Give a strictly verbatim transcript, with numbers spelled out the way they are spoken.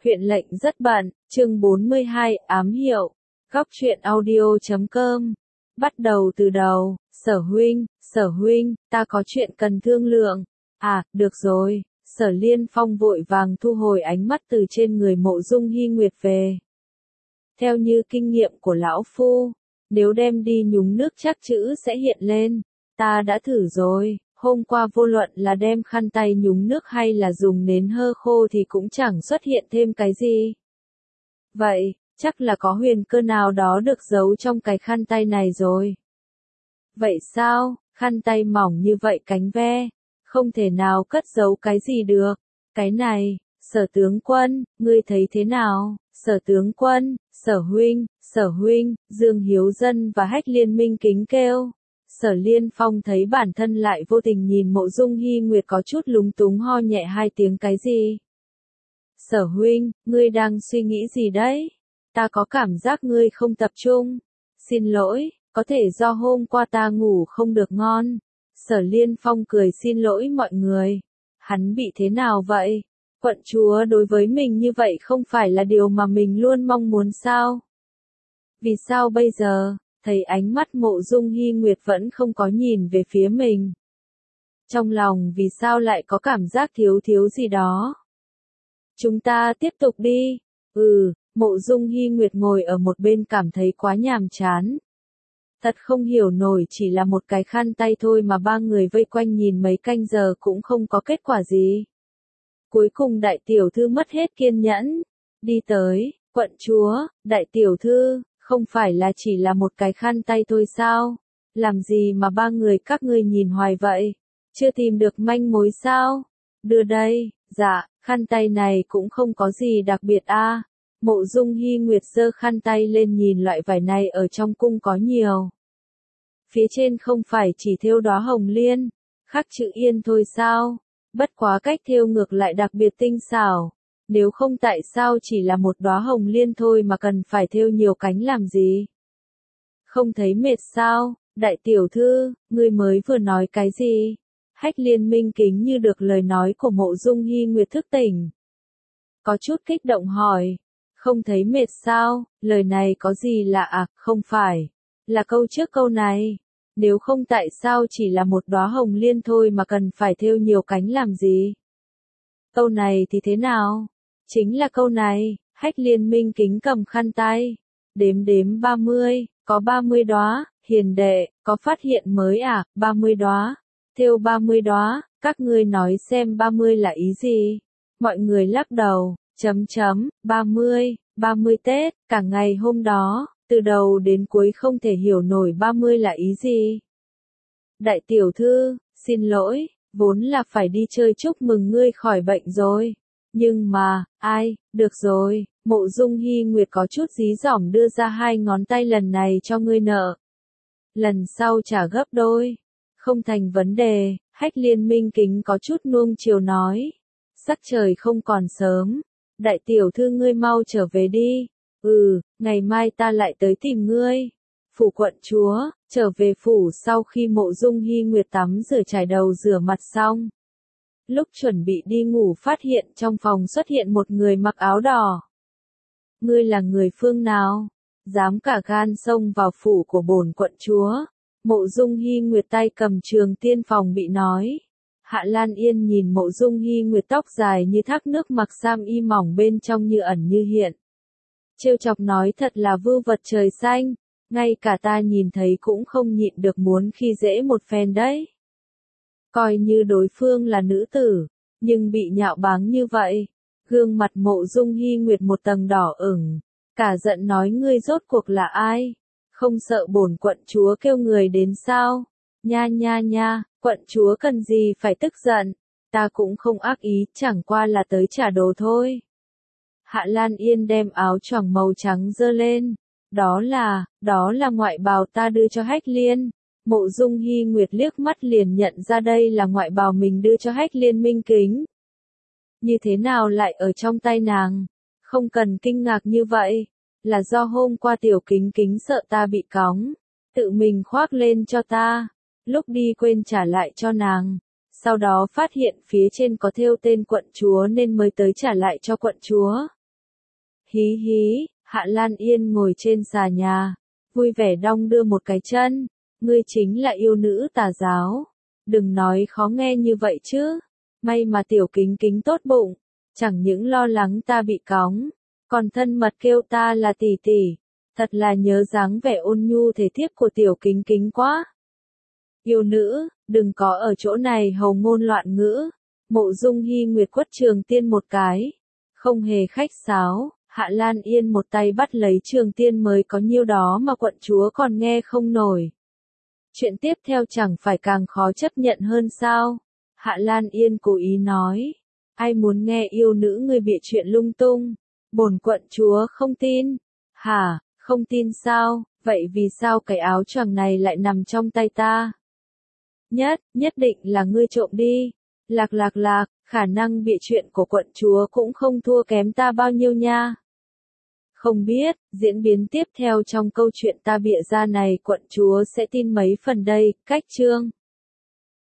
Huyện lệnh rất bận, chương bốn mươi hai, ám hiệu. Góc truyện audio chấm com. Bắt đầu từ đầu, Sở huynh, Sở huynh, ta có chuyện cần thương lượng. À, được rồi, Sở Liên Phong vội vàng thu hồi ánh mắt từ trên người Mộ Dung Hy Nguyệt về. Theo như kinh nghiệm của lão phu, nếu đem đi nhúng nước chắc chữ sẽ hiện lên. Ta đã thử rồi, hôm qua vô luận là đem khăn tay nhúng nước hay là dùng nến hơ khô thì cũng chẳng xuất hiện thêm cái gì. Vậy, chắc là có huyền cơ nào đó được giấu trong cái khăn tay này rồi. Vậy sao, khăn tay mỏng như vậy cánh ve, không thể nào cất giấu cái gì được. Cái này, Sở tướng quân, ngươi thấy thế nào? Sở tướng quân, Sở huynh, Sở huynh, Dương Hiếu Dân và Hách Liên Minh kính kêu. Sở Liên Phong thấy bản thân lại vô tình nhìn Mộ Dung Hy Nguyệt có chút lúng túng ho nhẹ hai tiếng cái gì. Sở huynh, ngươi đang suy nghĩ gì đấy? Ta có cảm giác ngươi không tập trung. Xin lỗi, có thể do hôm qua ta ngủ không được ngon. Sở Liên Phong cười xin lỗi mọi người. Hắn bị thế nào vậy? Quận chúa đối với mình như vậy không phải là điều mà mình luôn mong muốn sao? Vì sao bây giờ, thấy ánh mắt Mộ Dung Hy Nguyệt vẫn không có nhìn về phía mình? Trong lòng vì sao lại có cảm giác thiếu thiếu gì đó? Chúng ta tiếp tục đi. Ừ, Mộ Dung Hy Nguyệt ngồi ở một bên cảm thấy quá nhàm chán. Thật không hiểu nổi, chỉ là một cái khăn tay thôi mà ba người vây quanh nhìn mấy canh giờ cũng không có kết quả gì. Cuối cùng đại tiểu thư mất hết kiên nhẫn. Đi tới, quận chúa, đại tiểu thư, không phải là chỉ là một cái khăn tay thôi sao? Làm gì mà ba người các ngươi nhìn hoài vậy? Chưa tìm được manh mối sao? Đưa đây, dạ, khăn tay này cũng không có gì đặc biệt a. À. Mộ Dung Hy Nguyệt giơ khăn tay lên nhìn loại vải này ở trong cung có nhiều. Phía trên không phải chỉ thêu đóa hồng liên, khắc chữ yên thôi sao? Bất quá cách thêu ngược lại đặc biệt tinh xảo. Nếu không tại sao chỉ là một đóa hồng liên thôi mà cần phải thêu nhiều cánh làm gì? Không thấy mệt sao? Đại tiểu thư, ngươi mới vừa nói cái gì? Hách Liên Minh kính như được lời nói của Mộ Dung Hy Nguyệt thức tỉnh. Có chút kích động hỏi. Không thấy mệt sao? Lời này có gì lạ à? Không phải. Là câu trước câu này. Nếu không tại sao chỉ là một đóa hồng liên thôi mà cần phải thêu nhiều cánh làm gì? Câu này thì thế nào? Chính là câu này. Hách Liên Minh kính cầm khăn tay. Đếm đếm ba mươi, có ba mươi đóa. Hiền đệ, có phát hiện mới à? ba mươi đóa. Thêu ba mươi đóa. Các ngươi nói xem ba mươi là ý gì? Mọi người lắc đầu. Chấm chấm, ba mươi, ba mươi Tết, cả ngày hôm đó, từ đầu đến cuối không thể hiểu nổi ba mươi là ý gì. Đại tiểu thư, xin lỗi, vốn là phải đi chơi chúc mừng ngươi khỏi bệnh rồi. Nhưng mà, ai, được rồi, Mộ Dung Hy Nguyệt có chút dí dỏm đưa ra hai ngón tay lần này cho ngươi nợ. Lần sau trả gấp đôi. Không thành vấn đề, Hách Liên Minh kính có chút nuông chiều nói. Sắc trời không còn sớm. Đại tiểu thư ngươi mau trở về đi. Ừ, ngày mai ta lại tới tìm ngươi. Phủ quận chúa, trở về phủ sau khi Mộ Dung Hy Nguyệt tắm rửa chải đầu rửa mặt xong. Lúc chuẩn bị đi ngủ phát hiện trong phòng xuất hiện một người mặc áo đỏ. Ngươi là người phương nào? Dám cả gan xông vào phủ của bổn quận chúa. Mộ Dung Hy Nguyệt tay cầm trường tiên phòng bị nói. Hạ Lan Yên nhìn Mộ Dung Hy Nguyệt tóc dài như thác nước mặc sam y mỏng bên trong như ẩn như hiện. Trêu chọc nói thật là vưu vật trời xanh, ngay cả ta nhìn thấy cũng không nhịn được muốn khi dễ một phen đấy. Coi như đối phương là nữ tử, nhưng bị nhạo báng như vậy, gương mặt Mộ Dung Hy Nguyệt một tầng đỏ ửng, cả giận nói ngươi rốt cuộc là ai? Không sợ bổn quận chúa kêu người đến sao? Nha nha nha, quận chúa cần gì phải tức giận, ta cũng không ác ý, chẳng qua là tới trả đồ thôi. Hạ Lan Yên đem áo choàng màu trắng giơ lên, đó là, đó là ngoại bào ta đưa cho Hách Liên. Mộ Dung Hy Nguyệt liếc mắt liền nhận ra đây là ngoại bào mình đưa cho Hách Liên Minh kính. Như thế nào lại ở trong tay nàng? Không cần kinh ngạc như vậy, là do hôm qua tiểu kính kính sợ ta bị cóng, tự mình khoác lên cho ta. Lúc đi quên trả lại cho nàng, sau đó phát hiện phía trên có thêu tên quận chúa nên mới tới trả lại cho quận chúa. Hí hí, Hạ Lan Yên ngồi trên xà nhà, vui vẻ đong đưa một cái chân. Ngươi chính là yêu nữ tà giáo. Đừng nói khó nghe như vậy chứ. May mà tiểu kính kính tốt bụng. Chẳng những lo lắng ta bị cóng, còn thân mật kêu ta là tỷ tỷ. Thật là nhớ dáng vẻ ôn nhu thể thiếp của tiểu kính kính quá. Yêu nữ, đừng có ở chỗ này hầu ngôn loạn ngữ. Mộ Dung Hi Nguyệt quất Trường Tiên một cái. Không hề khách sáo, Hạ Lan Yên một tay bắt lấy Trường Tiên mới có nhiêu đó mà quận chúa còn nghe không nổi. Chuyện tiếp theo chẳng phải càng khó chấp nhận hơn sao? Hạ Lan Yên cố ý nói. Ai muốn nghe yêu nữ người bịa chuyện lung tung? Bổn quận chúa không tin. Hả, không tin sao? Vậy vì sao cái áo choàng này lại nằm trong tay ta? Nhất, nhất định là ngươi trộm đi. Lạc lạc lạc, khả năng bịa chuyện của quận chúa cũng không thua kém ta bao nhiêu nha. Không biết, diễn biến tiếp theo trong câu chuyện ta bịa ra này quận chúa sẽ tin mấy phần đây, cách chương.